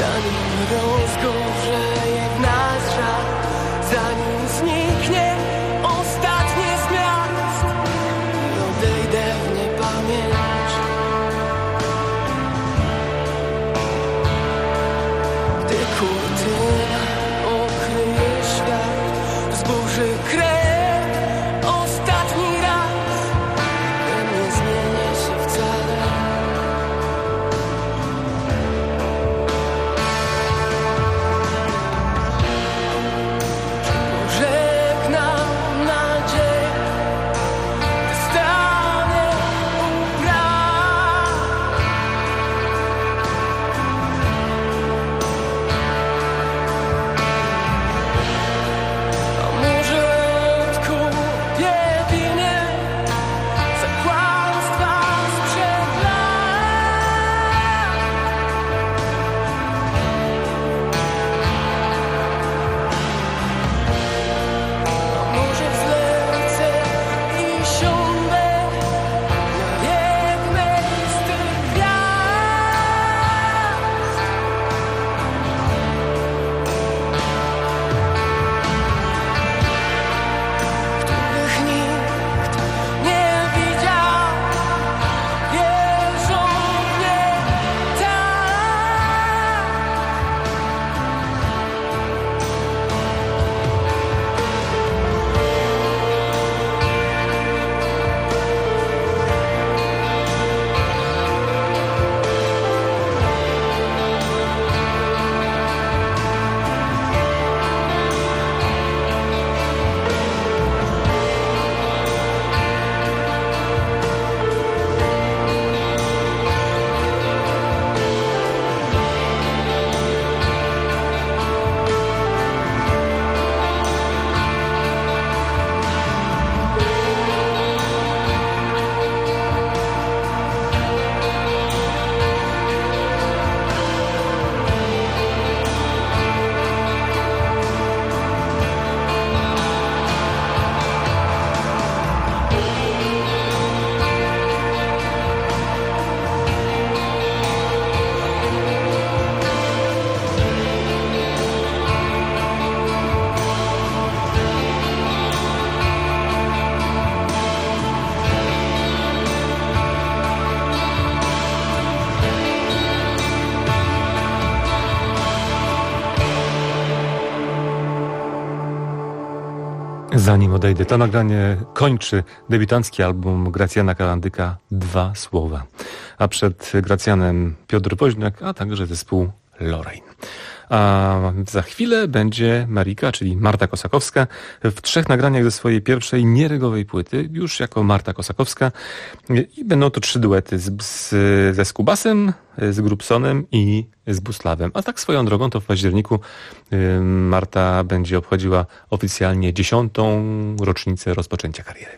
zanim rozgorzeje w nas żal, zanim zniknie ostatnie z miast i odejdę w niepamięć. Gdy kurtyna okryje świat, zburzy krew ostatni raz, ten nie zmienię się wcale. Pożegnam nadzieję, gdy stanę u bram. A może odkupię winę za kłamstwa sprzed lat? A może zlecę i siądę na jednej z tych gwiazd, których nikt nie widział. Wierzą w mnie tak. Zanim odejdę, to nagranie kończy debiutancki album Gracjana Kalandyka Dwa słowa. A przed Gracjanem Piotr Woźniak, a także zespół Lorraine. A za chwilę będzie Marika, czyli Marta Kosakowska, w 3 nagraniach ze swojej pierwszej nieregowej płyty, już jako Marta Kosakowska. I będą to 3 duety ze Skubasem, z Grubsonem i z Buslawem. A tak swoją drogą to w październiku Marta będzie obchodziła oficjalnie 10. rocznicę rozpoczęcia kariery.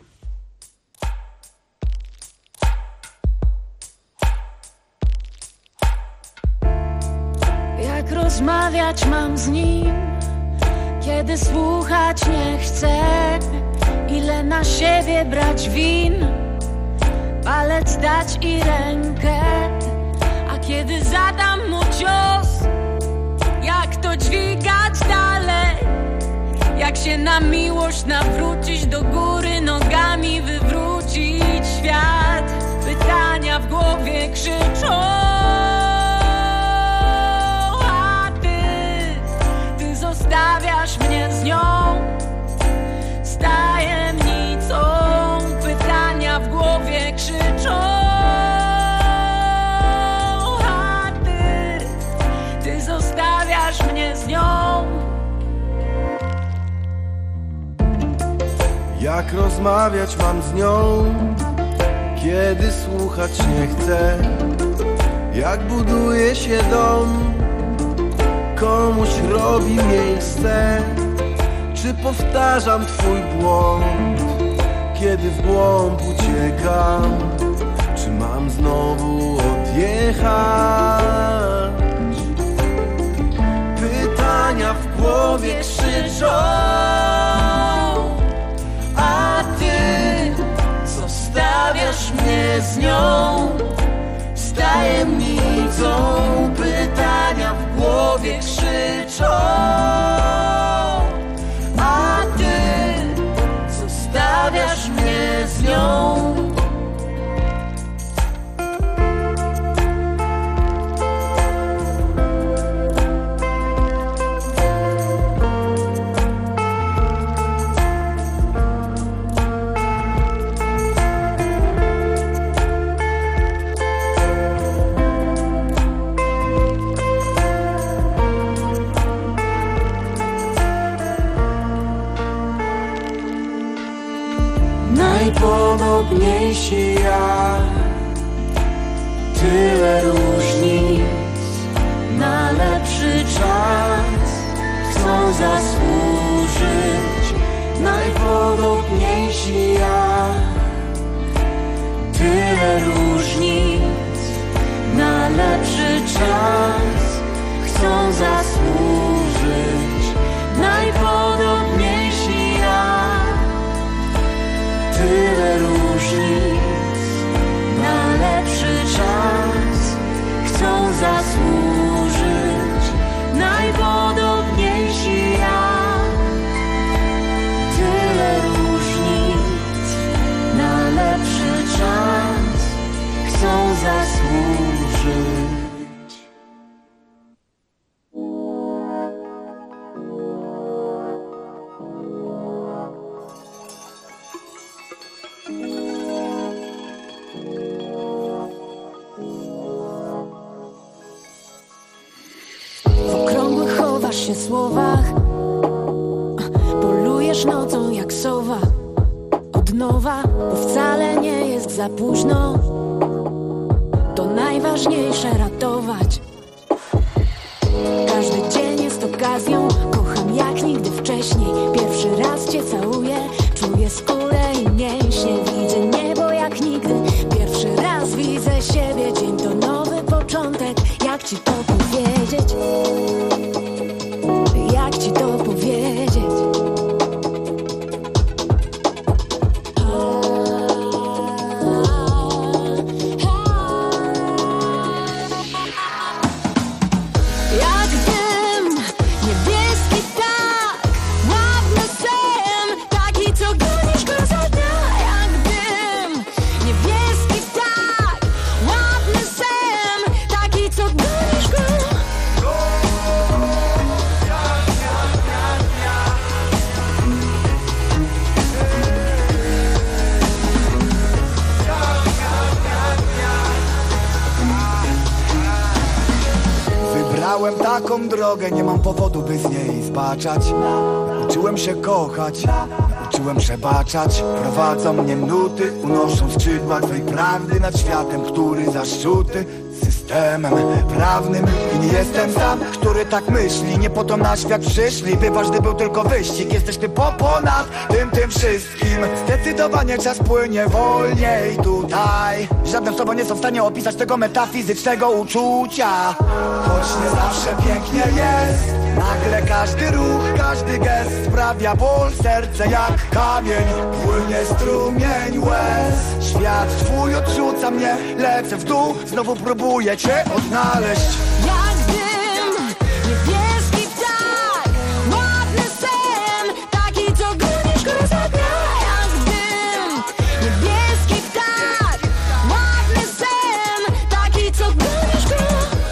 Jak rozmawiać mam z nim, kiedy słuchać nie chcę? Ile na siebie brać win, palec dać i rękę? A kiedy zadam mu cios, jak to dźwigać dalej? Jak się na miłość nawrócić, do góry nogami wywrócić świat? Pytania w głowie krzyczą, zostawiasz mnie z nią, z tajemnicą. Pytania w głowie krzyczą, a ty zostawiasz mnie z nią. Jak rozmawiać mam z nią, kiedy słuchać nie chcę? Jak buduje się dom, komuś robi miejsce? Czy powtarzam twój błąd, kiedy w głąb uciekam? Czy mam znowu odjechać? Pytania w głowie krzyczą, a ty zostawiasz mnie z nią, z tajemnicą. Pytania w głowie głowie krzyczą, a ty zostawiasz mnie z nią. Najpodobniejsi jak tyle różnic, na lepszy czas chcą zasłużyć. Najpodobniejsi jak tyle różnic, na lepszy czas chcą zasłużyć. Najpodobniejsi jak tyle różnic, na lepszy czas chcą zasłużyć. Najpodobniejsi jak tyle różnic, na lepszy czas chcą zasłużyć. W okrągłych chowasz się słowach, polujesz nocą jak sowa. Od nowa, bo wcale nie jest za późno. To najważniejsze ratować. Każdy dzień jest okazją, kocham jak nigdy wcześniej. Pierwszy raz cię całuję, czuję skórę i mięśnie. Widzę niebo jak nigdy, pierwszy raz widzę siebie. Dzień to nowy początek, jak ci to powiedzieć? Jak ci to powiedzieć? Jak dym, niebieski ptak, ładny sen, taki co gonisz go za dnia. Jak dym, niebieski ptak, ładny sen, taki co gonisz go. Wybrałem taką drogę, nie mam powodu, by z niej zbaczać. Uczyłem się kochać, uczyłem przebaczać. Prowadzą mnie nuty, unoszą skrzydła twej prawdy nad światem, który zaszczuty systemem prawnym. I nie jestem sam, który tak myśli, nie po to na świat przyszli, by ważny był tylko wyścig. Jesteś ty ponad tym wszystkim. Zdecydowanie czas płynie wolniej tutaj. Żadne słowo nie są w stanie opisać tego metafizycznego uczucia. Choć nie zawsze pięknie jest, nagle każdy ruch, każdy gest sprawia ból. Serce jak kamień, płynie strumień łez. Świat twój odrzuca mnie, lecę w dół, znowu próbuję cię odnaleźć. Jak dym, niebieski ptak, ładny sen, taki co gonisz go za dnia. Jak dym, niebieski ptak, ładny sen, taki co gonisz go.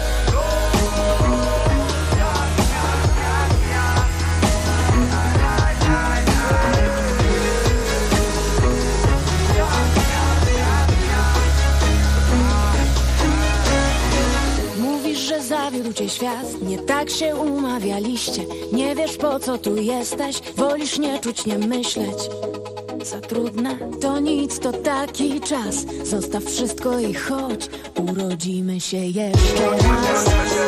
Mówisz, że zawiódł cię świat, nie tak się umawialiście. Nie wiesz po co tu jesteś, wolisz nie czuć, nie myśleć. Za trudne to nic, to taki czas. Zostaw wszystko i chodź, urodzimy się jeszcze raz.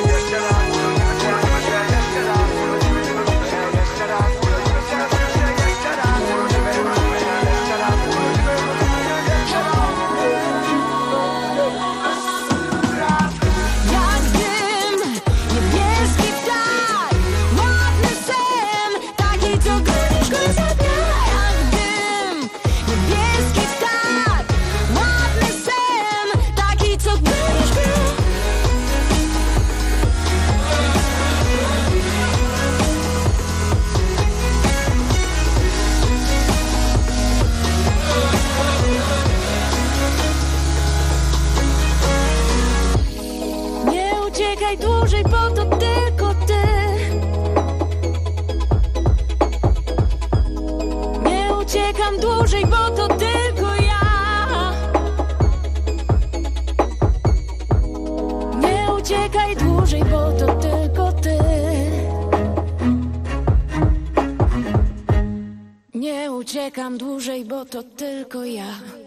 Jak dym, niebieski ptak, ładny sen, taki co gonisz go za dnia. Jak dym, niebieski ptak, ładny sen, taki co gonisz go. czekam dłużej, bo to tylko ja.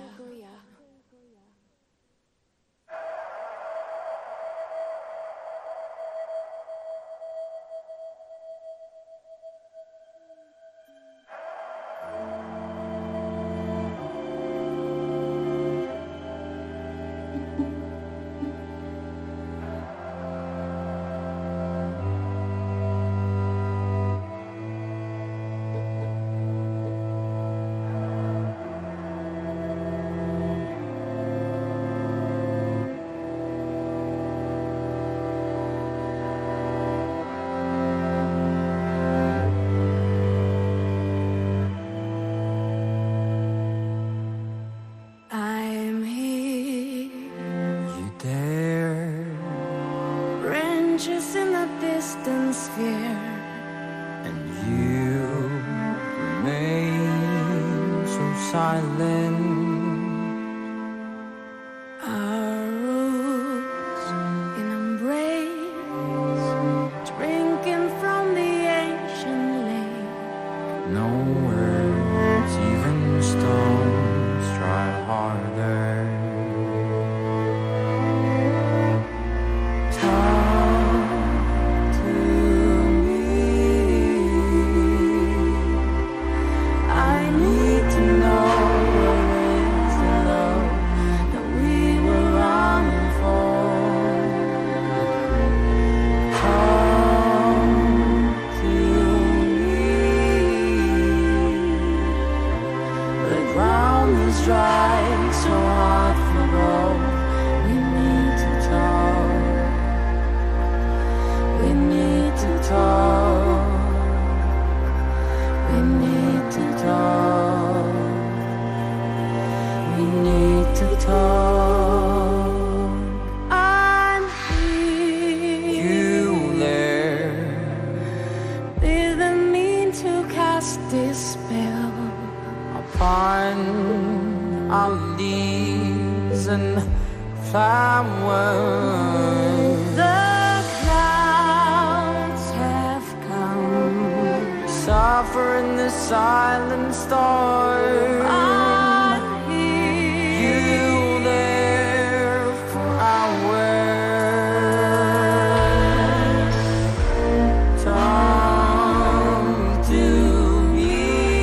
I'm here. You there, Branches in the distant sphere. and you remain so silent. Our roots in embrace, drinking from the ancient lake. No words, even stones try harder. Talk to me. I need to know where is the love that we were longing for. Talk to me. The ground is dry, so hard for both. We need to talk. We need to talk. We need to talk. We need to talk. I'm here. You there, Didn't mean to cast this spell. upon our leaves and flowers. The clouds have come. Suffer in the silent storm. I'm here. You there for hours. Talk to me.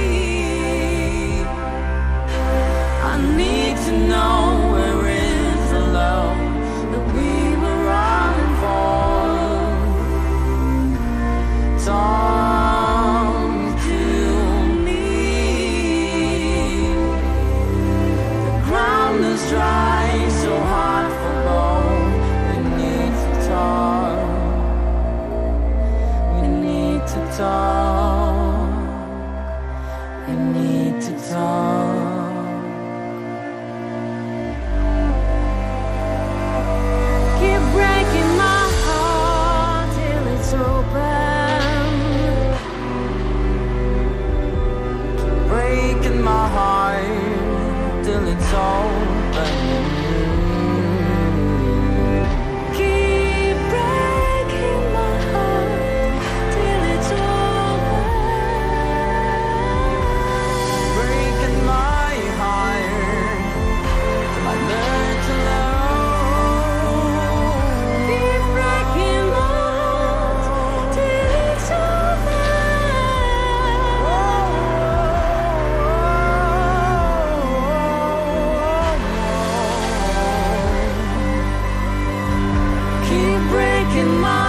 I need to know where is the love that we were running for. Talk to me. The ground is dry, so hard for both. We need to talk. We need to talk. We need to talk. Keep breaking my heart till it's open. Breaking my heart till it's open. Keep breaking my heart till it's open. Breaking my heart till I learn to love. Keep breaking my heart till it's Keep breaking my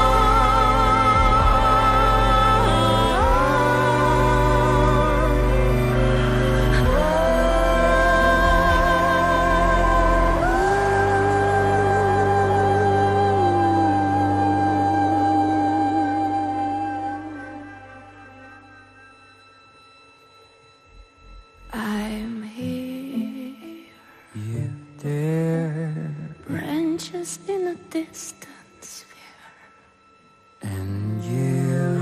I'm here. You there, Branches in a distant sphere. and you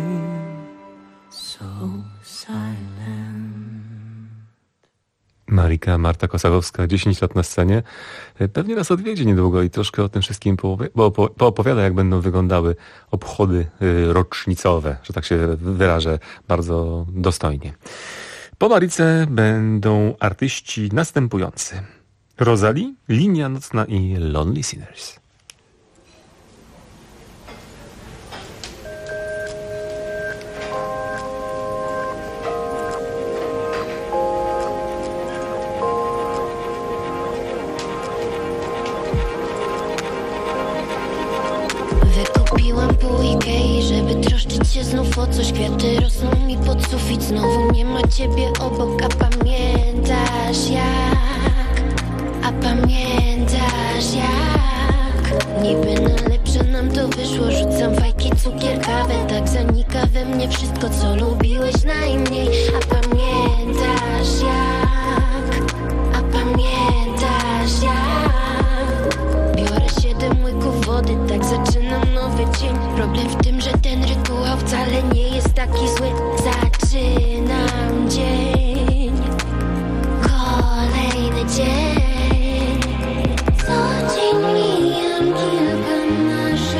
remain So silent. Maria Ameryka, Marta Kosakowska, 10 lat na scenie. Pewnie nas odwiedzi niedługo i troszkę o tym wszystkim poopowiada, jak będą wyglądały obchody rocznicowe, że tak się wyrażę bardzo dostojnie. Po Marice będą artyści następujący: Rosalie, Linia Nocna i Lonely Sinners. Wykupiłam po Ikei, żeby troszczyć się znów o coś. Kwiaty rosną mi pod sufit, znowu nie ma ciebie obok. A pamiętasz jak? A pamiętasz jak? Niby na lepsze nam to wyszło. Rzucam fajki, cukier, kawę. Tak zanika we mnie wszystko, co lubiłeś najmniej. A pamiętasz jak? A pamiętasz jak? Biorę 7 łyków wody, tak zaczynam nowy dzień. Problem w tym, że ten rytuał wcale nie jest taki zły. Zaczynam dzień, kolejny dzień. Co dzień mijam kilkanaście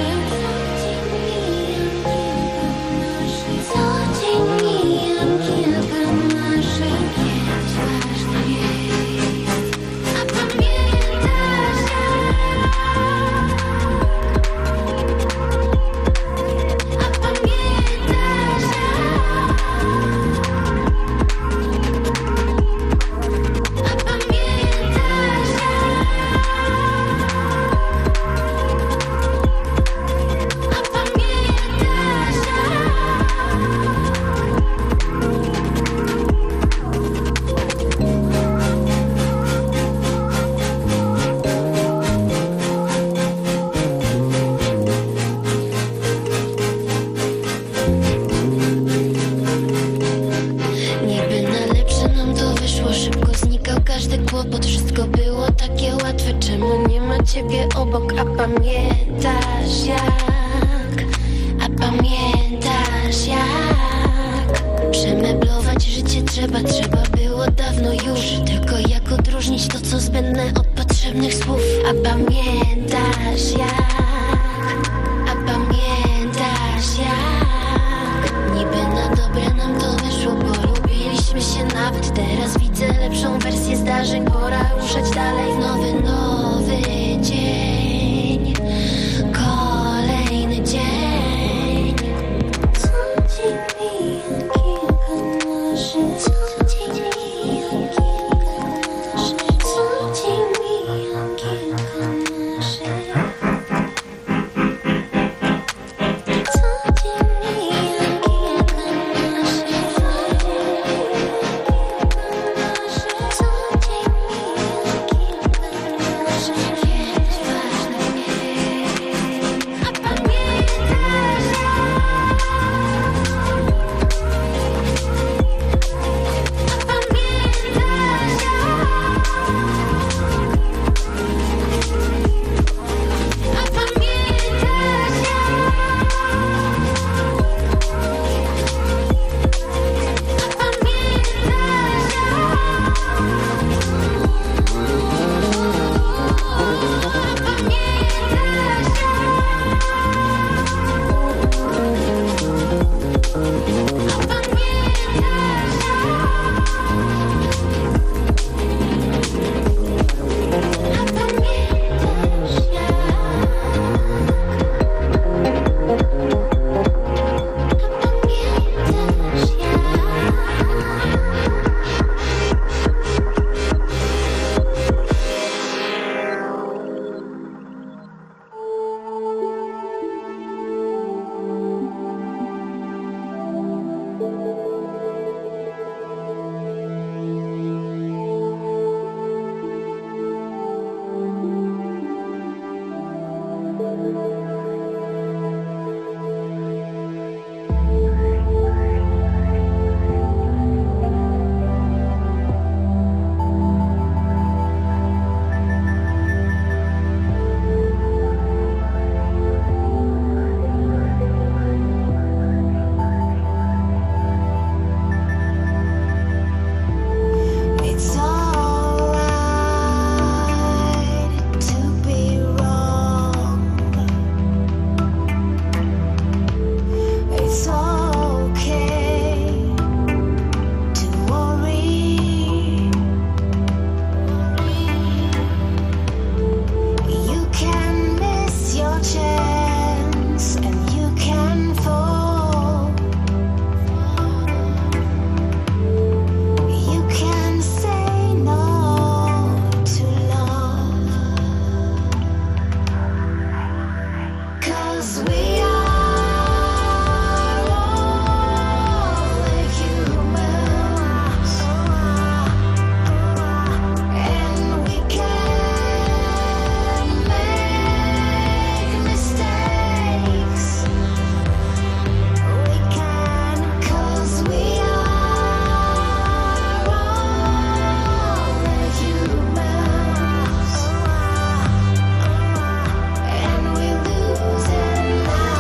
And we lose at night.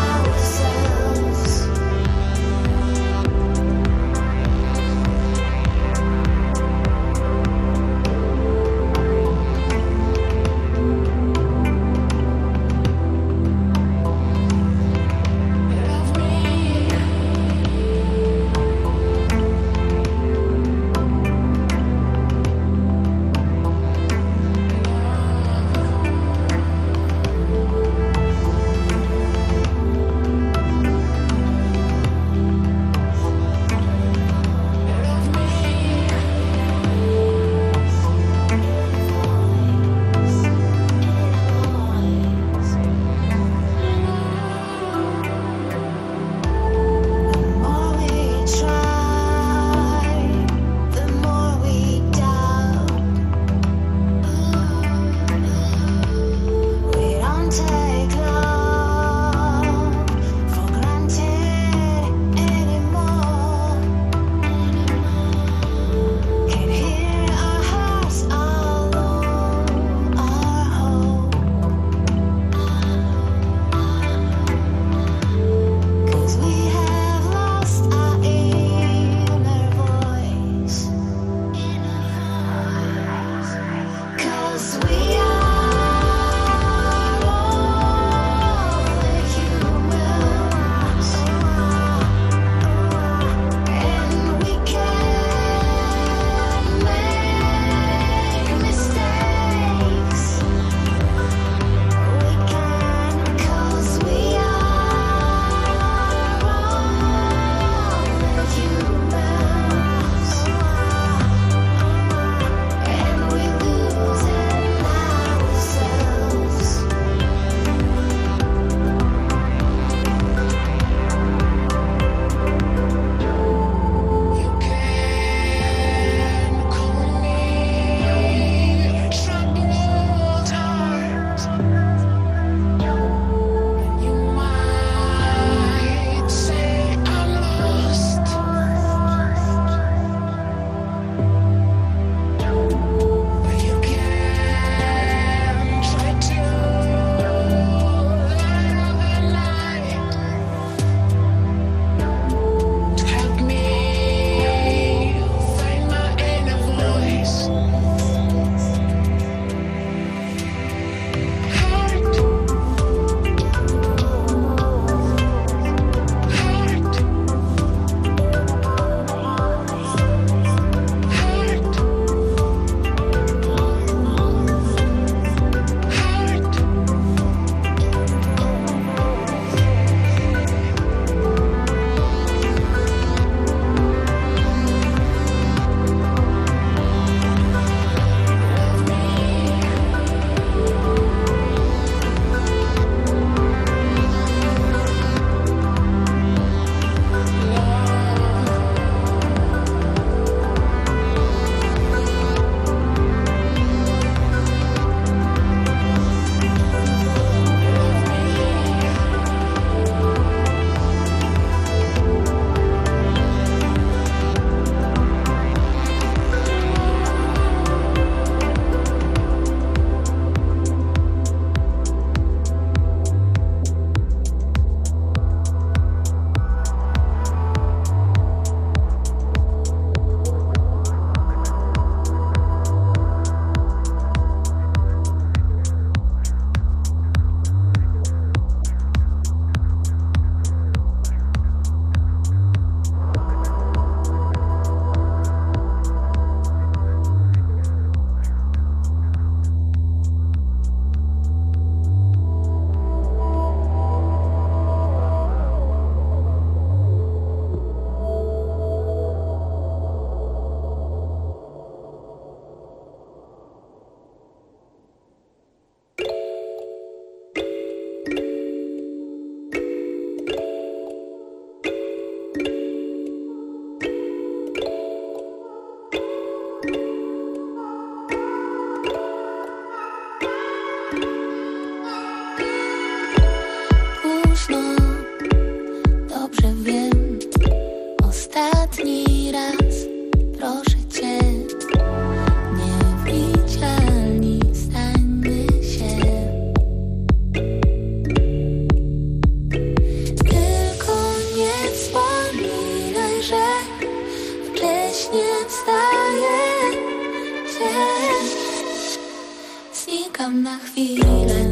Znikam na chwilę.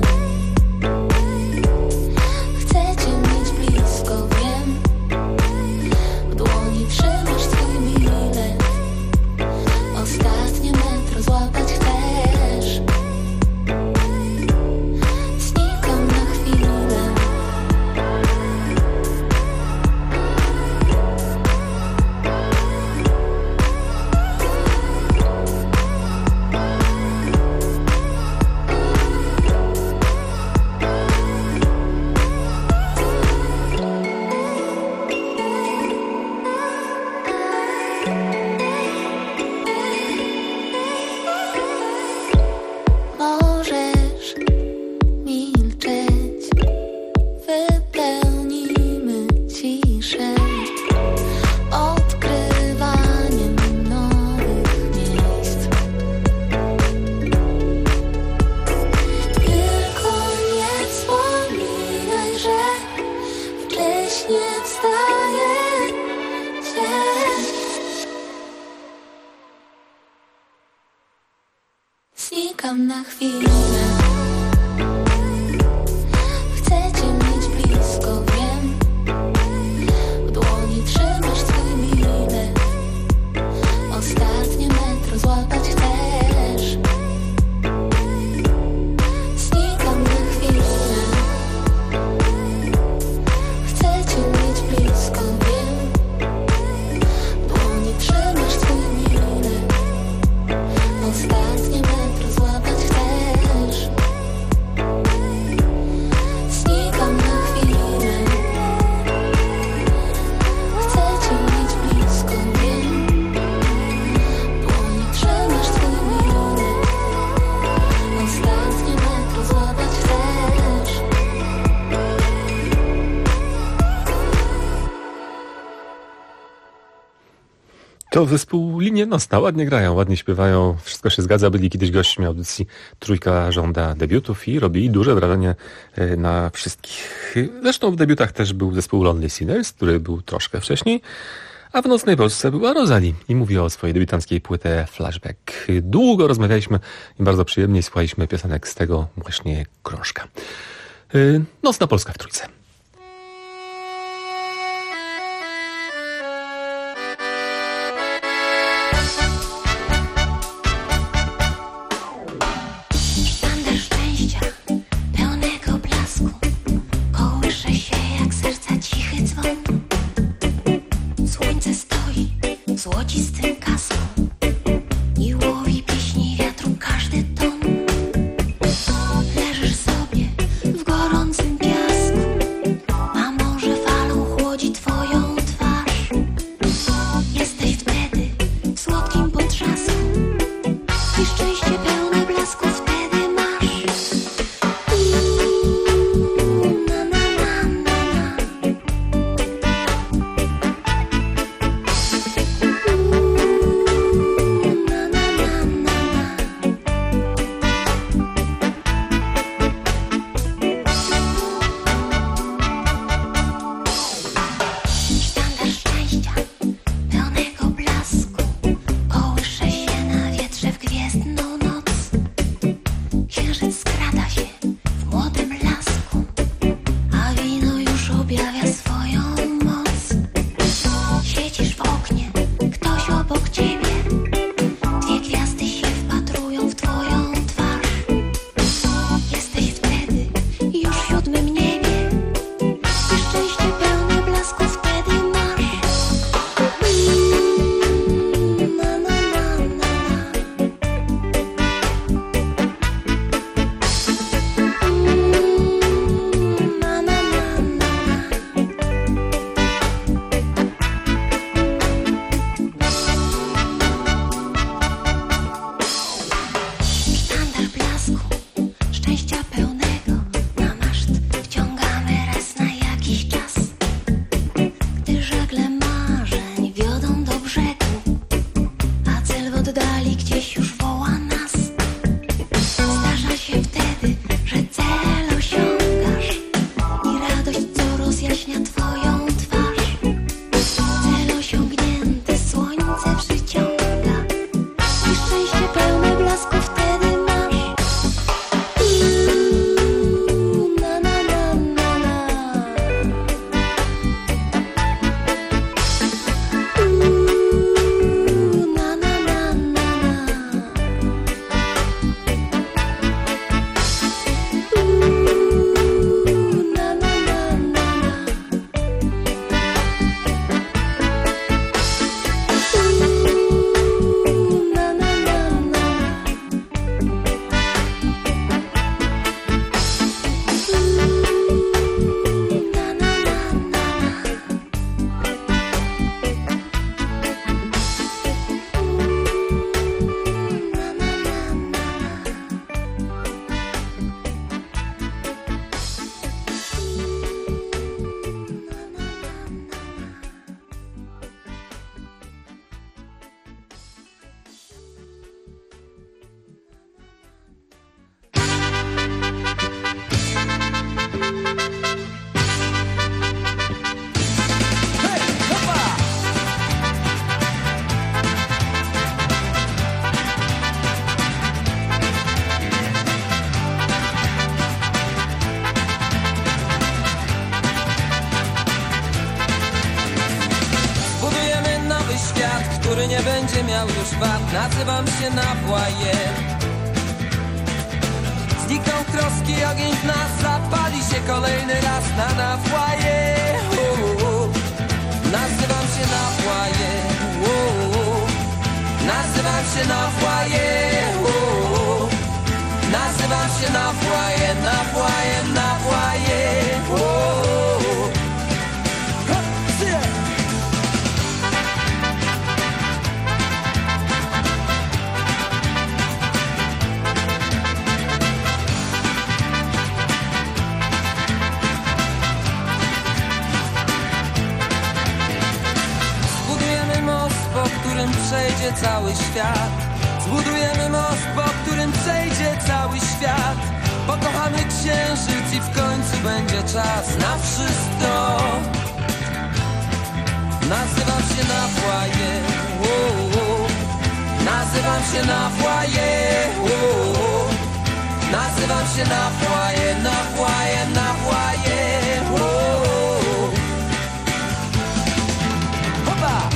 Chcę cię mieć blisko, wiem. W dłoni trzymasz swój bilet. Ostatnie metro złapać chcesz. Znikam na chwilę. Możesz milczeć, wypełnimy ciszę odkrywaniem nowych miejsc. Tylko nie wspominaj, że wcześnie wstajecie. Znikam na chwilę. Chcę cię mieć blisko, wiem. W dłoni trzymasz swój bilet. Ostatnie metro złapać chcesz. Znikam na chwilę. Chcę cię mieć blisko, wiem. W dłoni trzymasz swój bilet. Ostatnie metro złapać chcesz. Znikam na chwilę. Chcę cię mieć blisko, wiem. W dłoni trzymasz swój bilet. Ostatnie metro złapać chcesz. To zespół Linie Nocna. Ładnie grają, ładnie śpiewają, wszystko się zgadza. Byli kiedyś gośćmi audycji Trójka żąda debiutów i robili duże wrażenie na wszystkich. Zresztą w debiutach też był zespół Lonely Sinners, który był troszkę wcześniej, a w Nocnej Polsce była Rosalie i mówiła o swojej debiutanckiej płycie Flashback. Długo rozmawialiśmy i bardzo przyjemnie słuchaliśmy piosenek z tego właśnie krążka. Nocna Polska w Trójce. Sztandar szczęścia, pełnego blasku, kołysze się jak serca cichy dzwon. Słońce stoi w złocistym kasku i łowi pieśni wiatru każdy ton. Leżysz sobie w gorącym piasku, który nie będzie miał już wad. Nazywam się Napłaje. Znikną troski, ogień w nas zapali się kolejny raz na Napłaje. Nazywam się Napłaje. Nazywam się Napłaje. Nazywam się Napłaje, Napłaje, Napłaje. Zbudujemy most, po którym przejdzie cały świat. Zbudujemy most, po którym przejdzie cały świat. Pokochamy księżyc i w końcu będzie czas na wszystko. Nazywam się Napłaje. Nazywam się Napłaje. Nazywam się Napłaje, Napłaje, Napłaje. Hopa!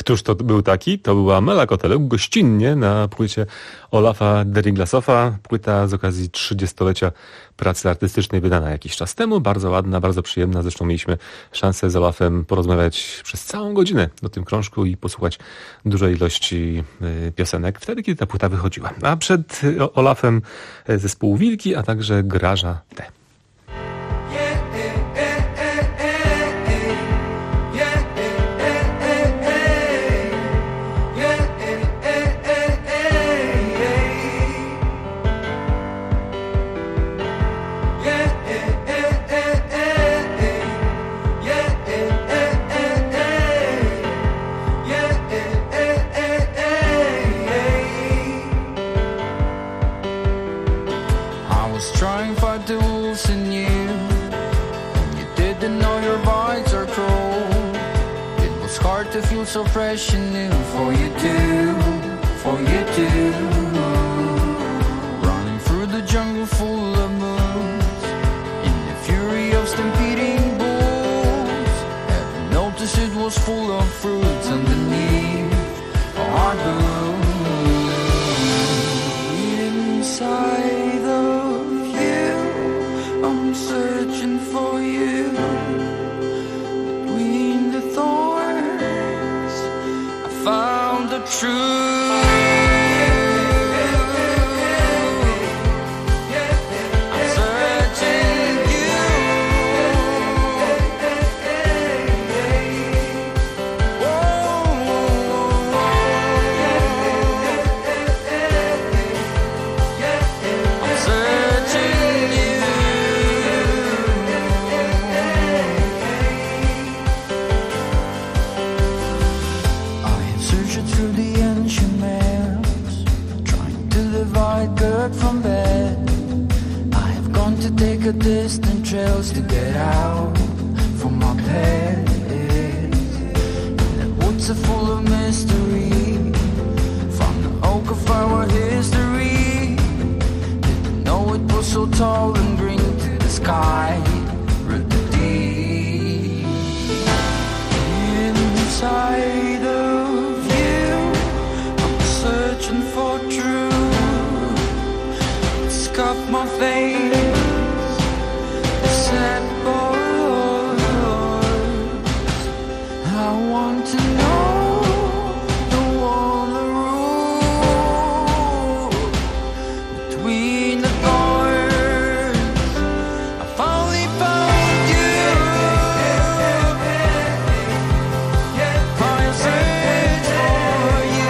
Któż to był taki? To była Mela Kotelek, gościnnie na płycie Olafa Deriglasoffa. Płyta z okazji 30-lecia pracy artystycznej wydana jakiś czas temu. Bardzo ładna, bardzo przyjemna. Zresztą mieliśmy szansę z Olafem porozmawiać przez całą godzinę o tym krążku i posłuchać dużej ilości piosenek wtedy, kiedy ta płyta wychodziła. A przed Olafem zespół Wilki, a także Graża T. So fresh and new for you too. Running through the jungle full of moons, in the fury of stampeding bulls. Haven't noticed it was full of fruits underneath a hard blue. Inside of you, I'm searching for you. Between the thorns, found the truth. I'm searching you. I'm searching you. Through the ancient maps, trying to divide good from bad. I have gone to take a distant trails to get out from my past. And the woods are full of mystery, from the oak of our history. Didn't know it was so tall and green to the sky, root the deep. Inside of searching for truth. Scuff my face, sad boys. I want to know the wall, the rule. Between the thorns, I finally found you. I search for you.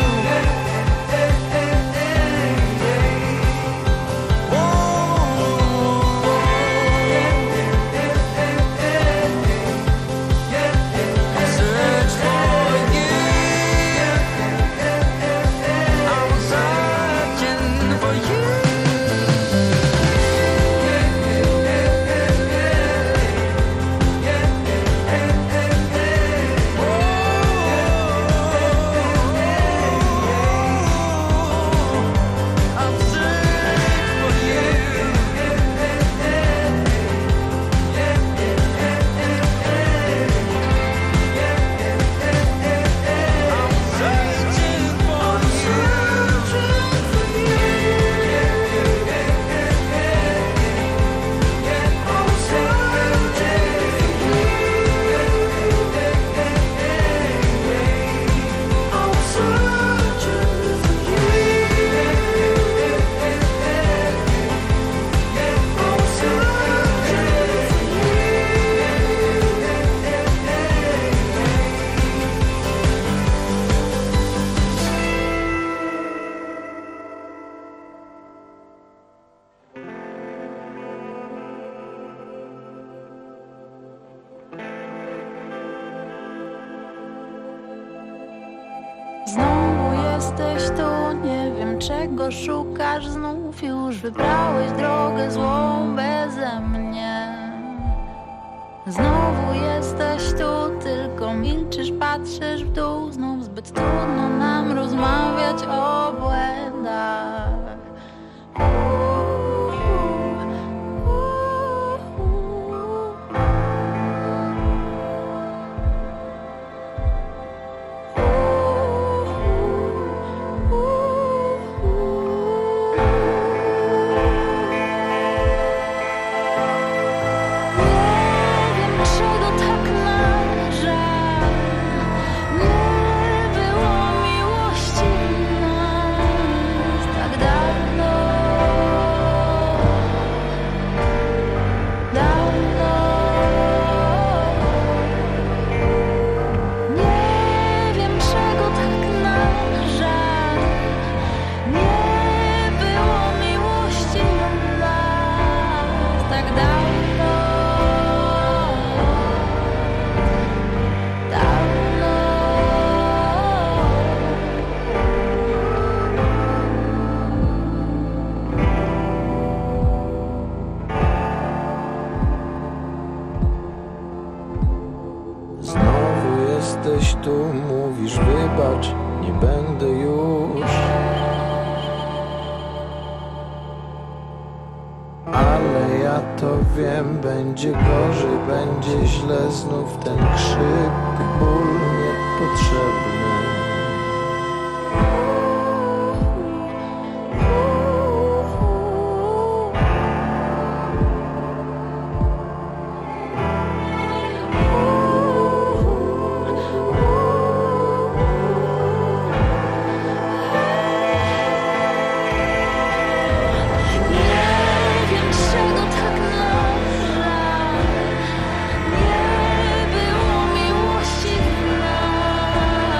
jesteś tu, nie wiem czego szukasz. Znów już wybrałeś drogę złą beze mnie. Znowu jesteś tu, tylko milczysz, patrzysz w dół. Znów zbyt trudno nam rozmawiać o błędach. tu mówisz wybacz, nie będę już. Ale ja to wiem, będzie gorzej, będzie źle, znów ten krzyk, ból niepotrzebny. Nie było miłości w nas.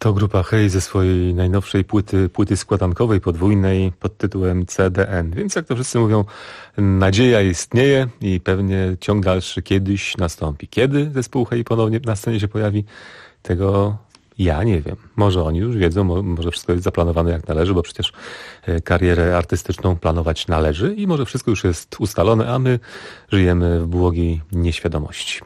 To grupa Hej ze swojej najnowszej płyty składankowej, podwójnej pod tytułem CDN. Więc jak to wszyscy mówią, nadzieja istnieje i pewnie ciąg dalszy kiedyś nastąpi. Kiedy zespół Hej ponownie na scenie się pojawi, tego ja nie wiem. Może oni już wiedzą, może wszystko jest zaplanowane jak należy, bo przecież karierę artystyczną planować należy i może wszystko już jest ustalone, a my żyjemy w błogiej nieświadomości.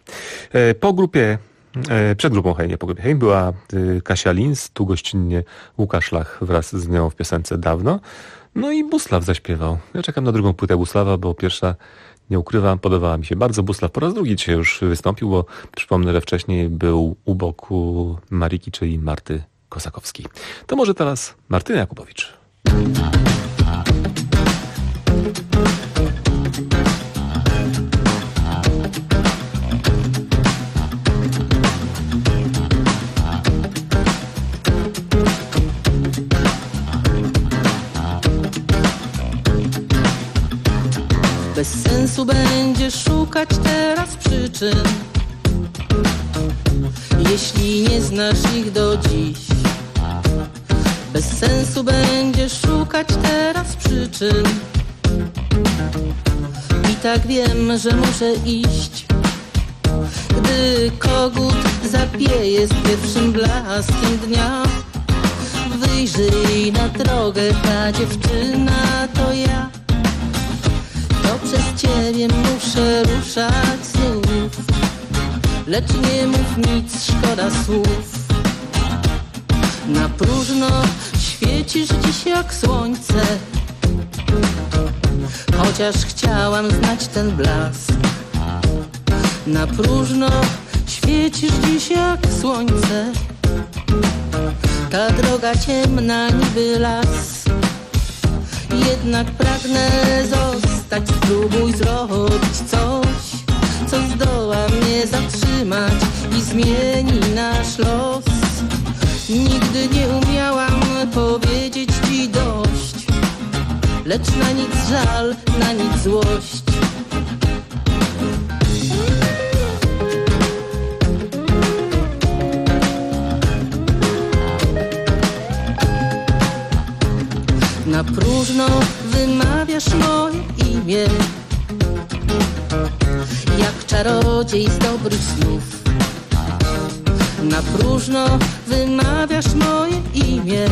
Przed grupą Hej, nie po grupie Hej, była Kasia Lins, tu gościnnie Łukasz Lach wraz z nią w piosence Dawno. No i Buslaw zaśpiewał. Ja czekam na drugą płytę Buslawa, bo pierwsza, nie ukrywam, podobała mi się bardzo. Buslaw po raz drugi dzisiaj już wystąpił, bo przypomnę, że wcześniej był u boku Mariki, czyli Marty Kosakowskiej. To może teraz Martyna Jakubowicz. Bez sensu będzie szukać teraz przyczyn, jeśli nie znasz ich do dziś. Bez sensu będzie szukać teraz przyczyn. I tak wiem, że muszę iść, gdy kogut zapieje z pierwszym blaskiem dnia. Wyjrzyj na drogę, ta dziewczyna to ja. To przez ciebie muszę ruszać znów, lecz nie mów nic, szkoda słów. Na próżno świecisz dziś jak słońce, chociaż chciałam znać ten blask. Na próżno świecisz dziś jak słońce, ta droga ciemna niby las. Jednak pragnę zostać, spróbuj zrobić coś, co zdoła mnie zatrzymać i zmieni nasz los. Nigdy nie umiałam powiedzieć ci dość, lecz na nic żal, na nic złość. Na próżno wymawiasz moje imię, jak czarodziej z dobrych snów. Na próżno wymawiasz moje imię,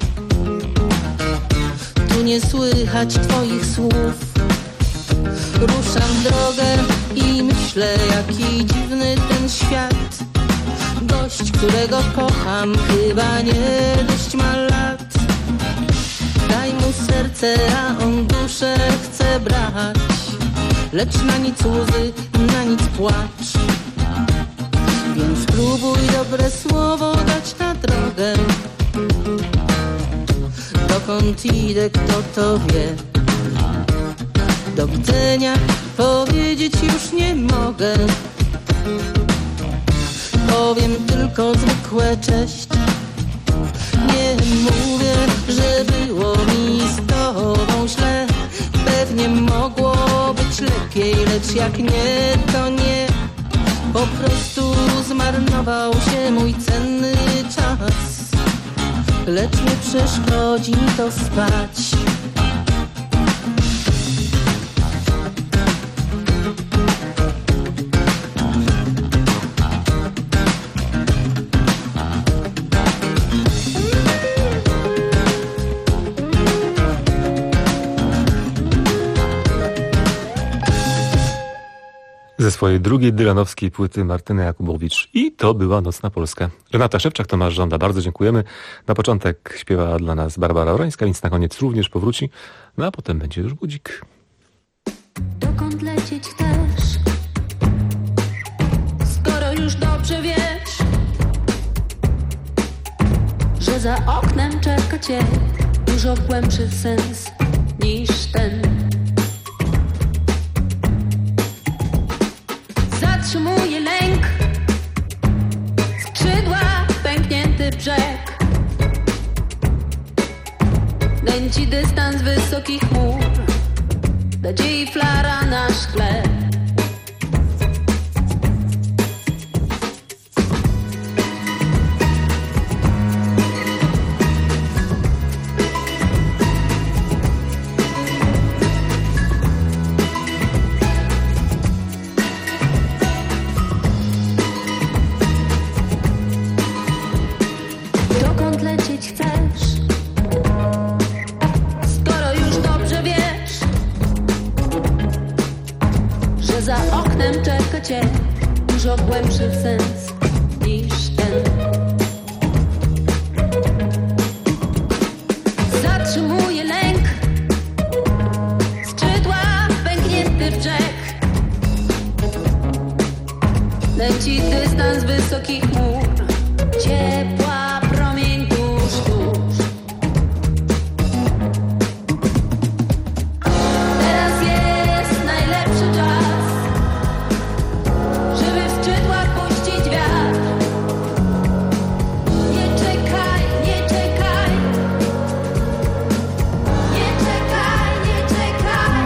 tu nie słychać twoich słów. Ruszam w drogę i myślę, jaki dziwny ten świat. Gość, którego kocham, chyba nie dość ma lat. Daj mu serce, a on duszę chce brać, lecz na nic łzy, na nic płacz. Więc spróbuj dobre słowo dać na drogę. Dokąd idę, kto to wie? Do widzenia powiedzieć już nie mogę. Powiem tylko zwykłe cześć. Nie mówię, że było mi z tobą źle. Pewnie mogło być lepiej, lecz jak nie, to nie. Po prostu zmarnował się mój cenny czas, lecz nie przeszkodzi mi to spać. Ze swojej drugiej dylanowskiej płyty Martyna Jakubowicz. I to była Nocna Polska. Renata Szewczak, Tomasz Żąda, bardzo dziękujemy. Na początek śpiewała dla nas Barbara Orańska, więc na koniec również powróci. No a potem będzie już budzik. Dokąd lecieć chcesz? Skoro już dobrze wiesz, że za oknem czeka cię dużo głębszy sens niż ten. Zatrzymuje lęk, skrzydła, pęknięty brzeg. Nęci dystans wysokich chmur, nadziei flara na szkle. dystans wysokich mur, ciepła promień tuż, tuż. Teraz jest najlepszy czas, żeby w skrzydłach puścić wiatr. Nie czekaj, nie czekaj, nie czekaj, nie czekaj.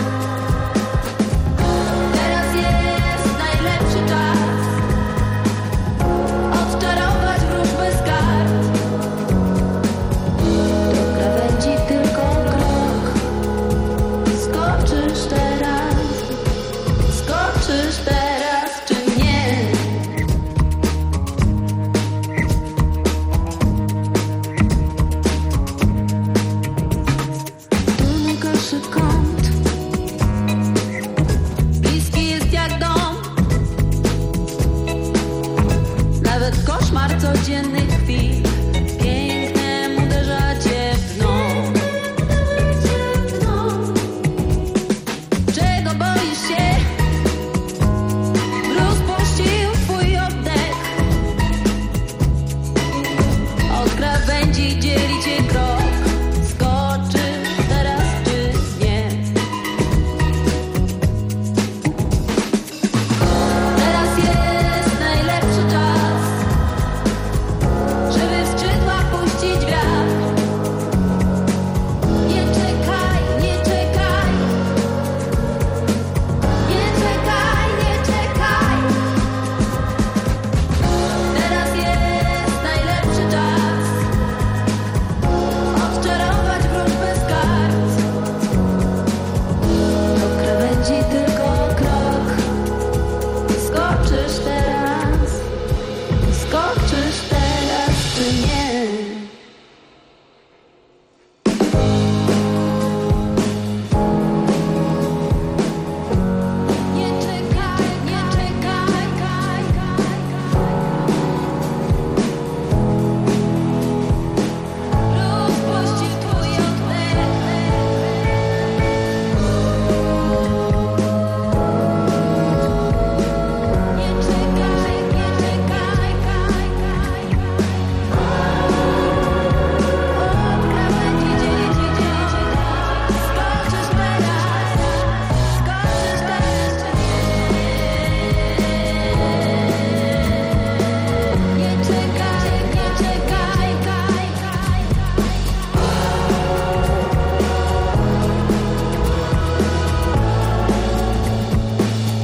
Teraz jest najlepszy czas odczarować wróżby z kart. Do krawędzi tylko krok. Skoczysz teraz czy nie? Tu najgorszy kąt, bliski jest jak dom. Nawet koszmar codziennych chwil